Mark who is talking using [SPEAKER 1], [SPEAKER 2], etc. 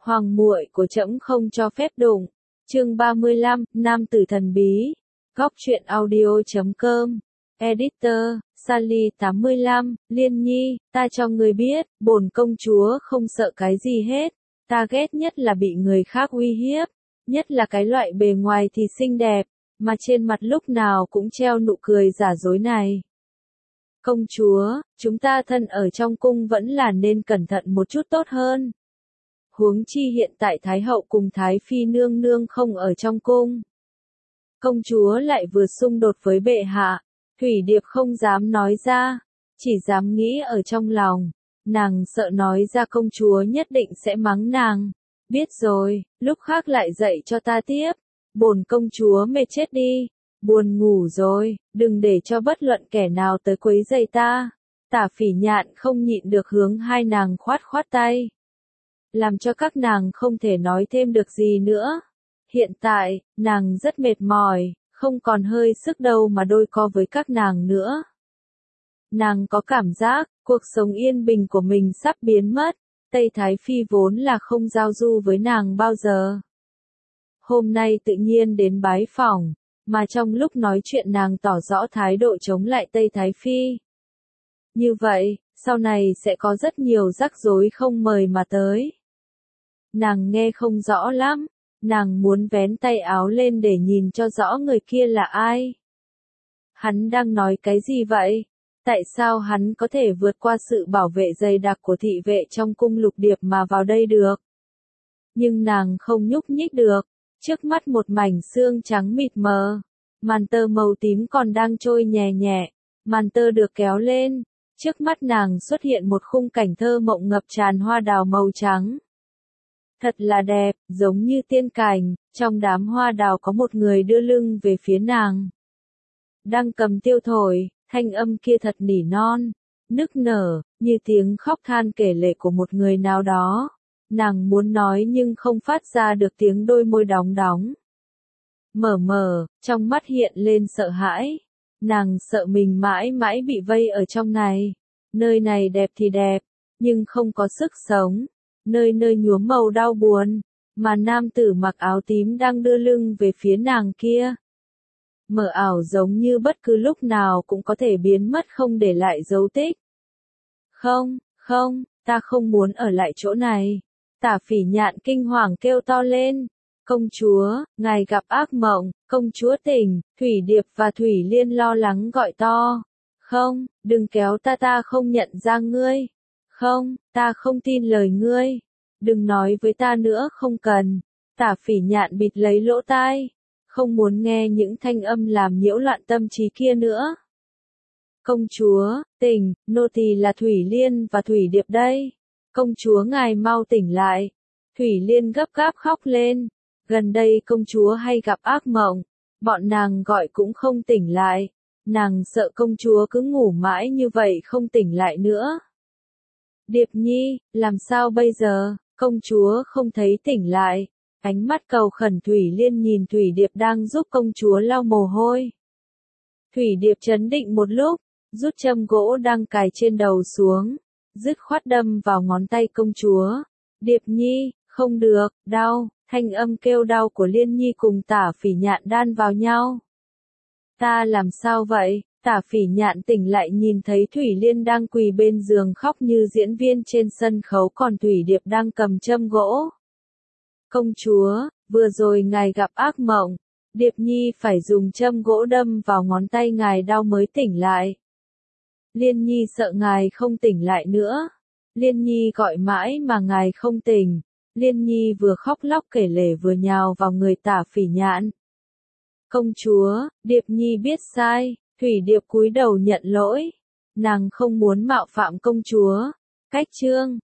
[SPEAKER 1] Hoàng muội của trẫm không cho phép đụng. Chương 35, Nam tử thần bí. Góc truyện audio.com. Editor, Sally 85, Liên Nhi, ta cho người biết, bổn công chúa không sợ cái gì hết. Ta ghét nhất là bị người khác uy hiếp, nhất là cái loại bề ngoài thì xinh đẹp, mà trên mặt lúc nào cũng treo nụ cười giả dối này. Công chúa, chúng ta thân ở trong cung vẫn là nên cẩn thận một chút tốt hơn. Huống chi hiện tại Thái hậu cùng Thái phi nương nương không ở trong cung. Công chúa lại vừa xung đột với bệ hạ, Thủy Điệp không dám nói ra, chỉ dám nghĩ ở trong lòng. Nàng sợ nói ra công chúa nhất định sẽ mắng nàng. Biết rồi, lúc khác lại dạy cho ta tiếp. Bổn công chúa mệt chết đi, buồn ngủ rồi, đừng để cho bất luận kẻ nào tới quấy rầy ta. Tả Phỉ Nhạn không nhịn được hướng hai nàng khoát khoát tay, làm cho các nàng không thể nói thêm được gì nữa. Hiện tại, nàng rất mệt mỏi, không còn hơi sức đâu mà đôi co với các nàng nữa. Nàng có cảm giác, cuộc sống yên bình của mình sắp biến mất. Tây Thái Phi vốn là không giao du với nàng bao giờ. Hôm nay tự nhiên đến bái phỏng, mà trong lúc nói chuyện nàng tỏ rõ thái độ chống lại Tây Thái Phi. Như vậy, sau này sẽ có rất nhiều rắc rối không mời mà tới. Nàng nghe không rõ lắm, nàng muốn vén tay áo lên để nhìn cho rõ người kia là ai. Hắn đang nói cái gì vậy? Tại sao hắn có thể vượt qua sự bảo vệ dày đặc của thị vệ trong cung Lục Điệp mà vào đây được? Nhưng nàng không nhúc nhích được, trước mắt một mảnh xương trắng mịt mờ, màn tơ màu tím còn đang trôi nhẹ nhẹ, màn tơ được kéo lên, trước mắt nàng xuất hiện một khung cảnh thơ mộng ngập tràn hoa đào màu trắng. Thật là đẹp, giống như tiên cảnh, trong đám hoa đào có một người đưa lưng về phía nàng. Đang cầm tiêu thổi, thanh âm kia thật nỉ non, nức nở, như tiếng khóc than kể lể của một người nào đó. Nàng muốn nói nhưng không phát ra được tiếng, đôi môi đóng đóng. Mờ mờ, trong mắt hiện lên sợ hãi. Nàng sợ mình mãi mãi bị vây ở trong này. Nơi này đẹp thì đẹp, nhưng không có sức sống. Nơi nơi nhuốm màu đau buồn, mà nam tử mặc áo tím đang đưa lưng về phía nàng kia. Mờ ảo giống như bất cứ lúc nào cũng có thể biến mất không để lại dấu tích. Không, không, ta không muốn ở lại chỗ này. Tả Phỉ Nhạn kinh hoàng kêu to lên. Công chúa, ngài gặp ác mộng, công chúa tỉnh. Thủy Điệp và Thủy Liên lo lắng gọi to. Không, đừng kéo ta không nhận ra ngươi. Không, ta không tin lời ngươi. Đừng nói với ta nữa, không cần. Tả Phỉ Nhạn bịt lấy lỗ tai, không muốn nghe những thanh âm làm nhiễu loạn tâm trí kia nữa. Công chúa, tỉnh, nô tỳ là Thủy Liên và Thủy Điệp đây. Công chúa ngài mau tỉnh lại. Thủy Liên gấp gáp khóc lên. Gần đây công chúa hay gặp ác mộng, bọn nàng gọi cũng không tỉnh lại. Nàng sợ công chúa cứ ngủ mãi như vậy không tỉnh lại nữa. Điệp Nhi, làm sao bây giờ? Công chúa không thấy tỉnh lại. Ánh mắt cầu khẩn Thủy Liên nhìn Thủy Điệp đang giúp công chúa lau mồ hôi. Thủy Điệp trấn định một lúc, rút châm gỗ đang cài trên đầu xuống, dứt khoát đâm vào ngón tay công chúa. Điệp Nhi, không được, đau. Thanh âm kêu đau của Liên Nhi cùng Tả Phỉ Nhạn đan vào nhau. Ta làm sao vậy? Tả Phỉ Nhạn tỉnh lại nhìn thấy Thủy Liên đang quỳ bên giường khóc như diễn viên trên sân khấu, còn Thủy Điệp đang cầm châm gỗ. Công chúa, vừa rồi ngài gặp ác mộng. Điệp Nhi phải dùng châm gỗ đâm vào ngón tay ngài đau mới tỉnh lại. Liên Nhi sợ ngài không tỉnh lại nữa. Liên Nhi gọi mãi mà ngài không tỉnh. Liên Nhi vừa khóc lóc kể lể vừa nhào vào người Tả Phỉ Nhạn. Công chúa, Điệp Nhi biết sai. Thủy Điệp cúi đầu nhận lỗi. Nàng không muốn mạo phạm công chúa. Cách chương